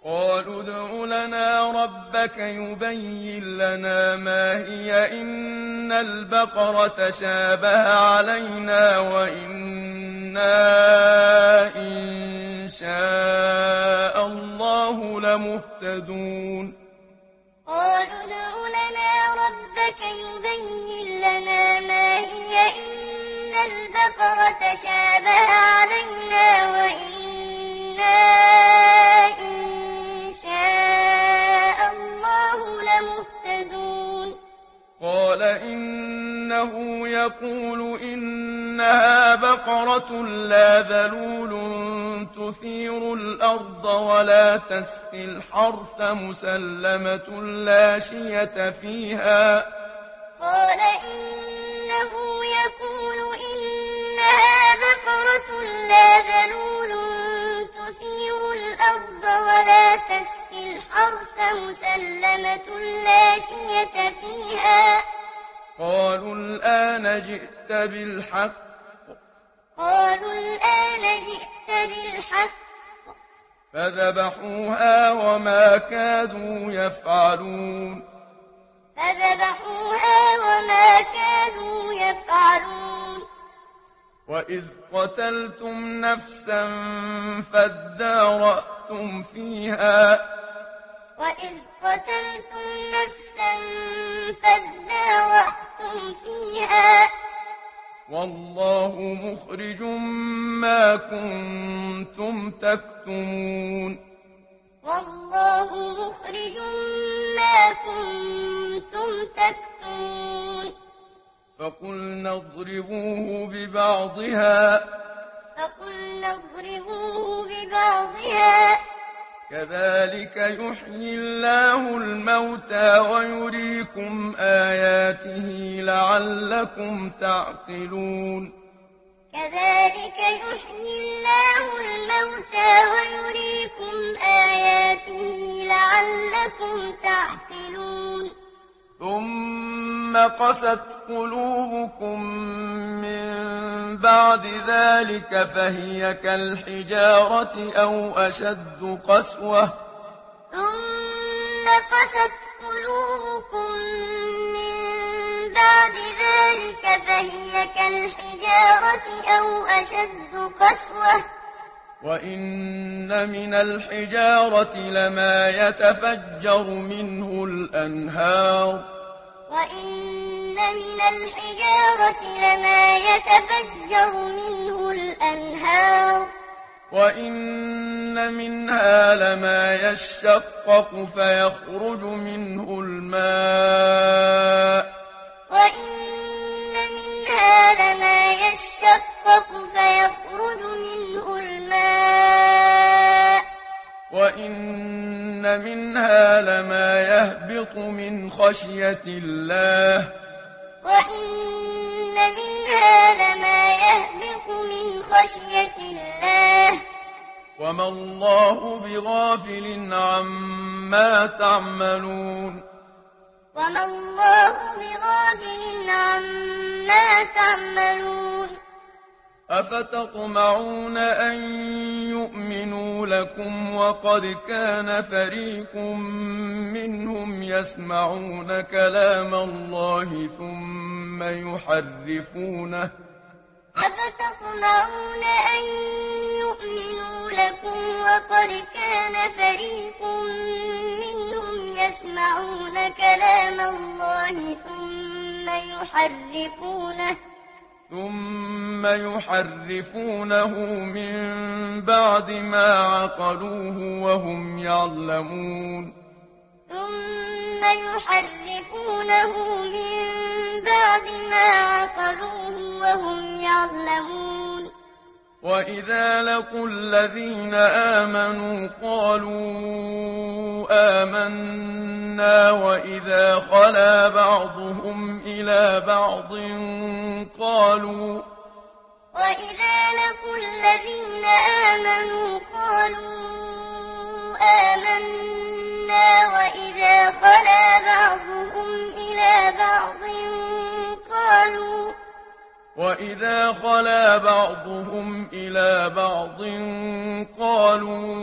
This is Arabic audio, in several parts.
قالوا ادْعُ لَنَا رَبَّكَ يُبَيِّن لَّنَا مَا هِيَ إِنَّ الْبَقَرَ تَشَابَهَ عَلَيْنَا وَإِنَّا إِن شَاءَ اللَّهُ لَمُهْتَدُونَ قالوا ادْعُ لَنَا رَبَّكَ يُبَيِّن لَّنَا مَا هِيَ إِنَّ الْبَقَرَ تَشَابَهَ عَلَيْنَا وَإِنَّا إِن شَاءَ اللَّهُ لَمُهْتَدُونَ قَالَ إِنَّهُ يَقُولُ إِنَّهَا بَقَرَةٌ لَّا ذَلُولٌ تُثِيرُ الْأَرْضَ وَلَا تَسْقِي الْحَرْثَ مُسَلَّمَةٌ لَّا شِيَةَ فِيهَا قال إنه يقول إنها بقرة لا ذلول تثير الأرض ولا تسقي الحرث مسلمة لا شية فيها قالوا الآن جئت بالحق فذبحوها وما كادوا يفعلون وإذ قتلتم نفسا فادارأتم فيها والله مخرج ما كنتم تكتمون فقلنا اضربوه ببعضها كذلك يحيي الله الموتى ويريكم آياته لعلكم تعقلون ثم قست قلوبكم من بعد ذلك فهي كالحجارة أو أشد قسوة وإن من الحجارة لما يتفجر منه الأنهار وإن منها لما يشقق فيخرج منه الماء وإن منها لما يهبط من خشية الله وما الله بغافل عما تعملون أفتطمعون أن يؤمنوا لكم وقد كان فريق منهم يسمعون كلام الله ثم يحرفونه من بعد ما عقلوه وهم يعلمون وإذا لقوا الذين آمنوا قالوا آمنا وإذا خلا بعضهم إلى بعض قالوا وإذا خلا بعضهم إلى بعض قالوا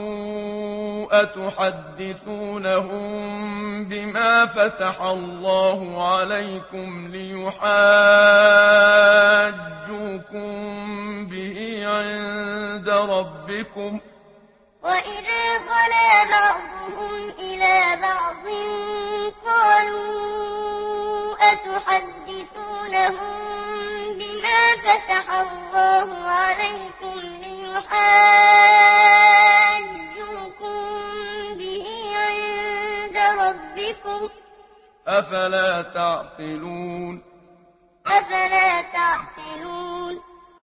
أتحدثونهم بما فتح الله عليكم ليحاجوكم به عند ربكم وإذا خلا بعضهم إلى بعض قالوا أتحدثونهم بما فتح الله عليكم ليحاجوكم به عند ربكم أفلا تعقلون أفلا تعقلون